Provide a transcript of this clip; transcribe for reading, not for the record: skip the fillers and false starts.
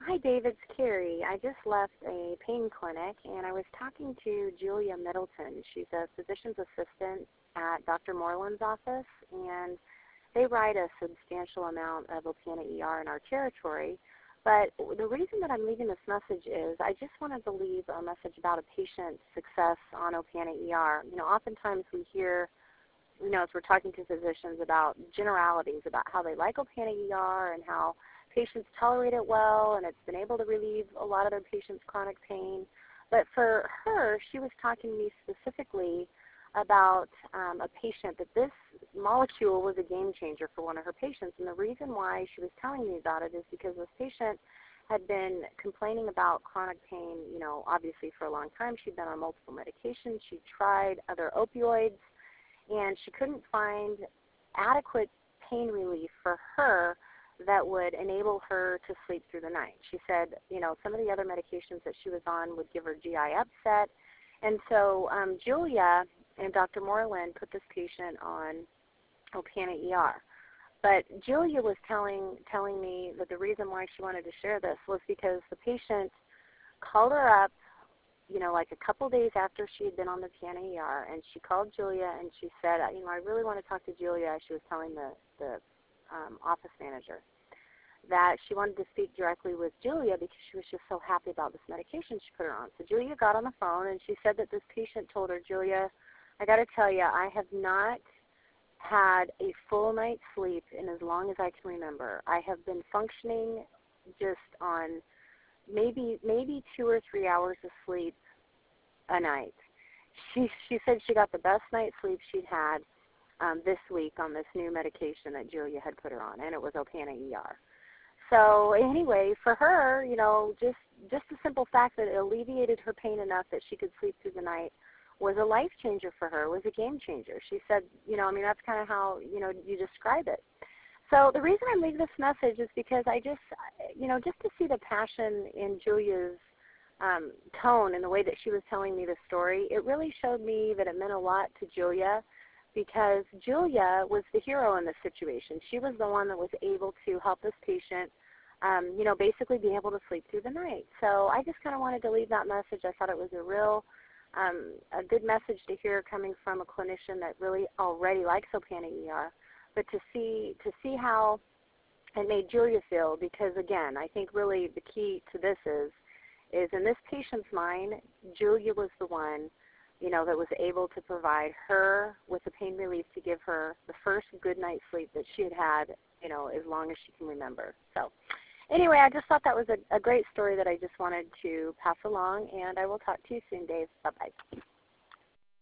Hi, Dave. It's Carrie. I just left a pain clinic, and I was talking to Julia Middleton. She's a physician's assistant at Dr. Moreland's office, and they write a substantial amount of Opana ER in our territory. But the reason that I'm leaving this message is I just wanted to leave a message about a patient's success on Opana ER. Oftentimes we hear, as we're talking to physicians about generalities about how they like Opana ER and how patients tolerate it well and it's been able to relieve a lot of their patients' chronic pain. But for her, she was talking to me specifically about a patient that this molecule was a game changer for one of her patients. And the reason why she was telling me about it is because this patient had been complaining about chronic pain, obviously for a long time. She'd been on multiple medications. She tried other opioids, and she couldn't find adequate pain relief for her that would enable her to sleep through the night. She said, some of the other medications that she was on would give her GI upset. And so Julia and Dr. Moreland put this patient on Opana ER. But Julia was telling me that the reason why she wanted to share this was because the patient called her up, like a couple days after she had been on the Opana ER, and she called Julia and she said, I really want to talk to Julia. She was telling the office manager that she wanted to speak directly with Julia because she was just so happy about this medication she put her on. So Julia got on the phone, and she said that this patient told her, Julia, I got to tell you, I have not had a full night's sleep in as long as I can remember. I have been functioning just on maybe 2 or 3 hours of sleep a night. She said she got the best night's sleep she'd had this week on this new medication that Julia had put her on, and it was Opana ER. So anyway, for her, just the simple fact that it alleviated her pain enough that she could sleep through the night was a life changer for her, was a game changer. She said, that's kind of how, you describe it. So the reason I'm leaving this message is because I just, just to see the passion in Julia's tone and the way that she was telling me the story, it really showed me that it meant a lot to Julia, because Julia was the hero in this situation. She was the one that was able to help this patient, basically be able to sleep through the night. So I just kind of wanted to leave that message. I thought it was a good message to hear coming from a clinician that really already likes Opana ER, but to see how it made Julia feel, because again, I think really the key to this is in this patient's mind, Julia was the one that was able to provide her with the pain relief to give her the first good night's sleep that she had as long as she can remember. So anyway, I just thought that was a great story that I just wanted to pass along, and I will talk to you soon, Dave. Bye-bye.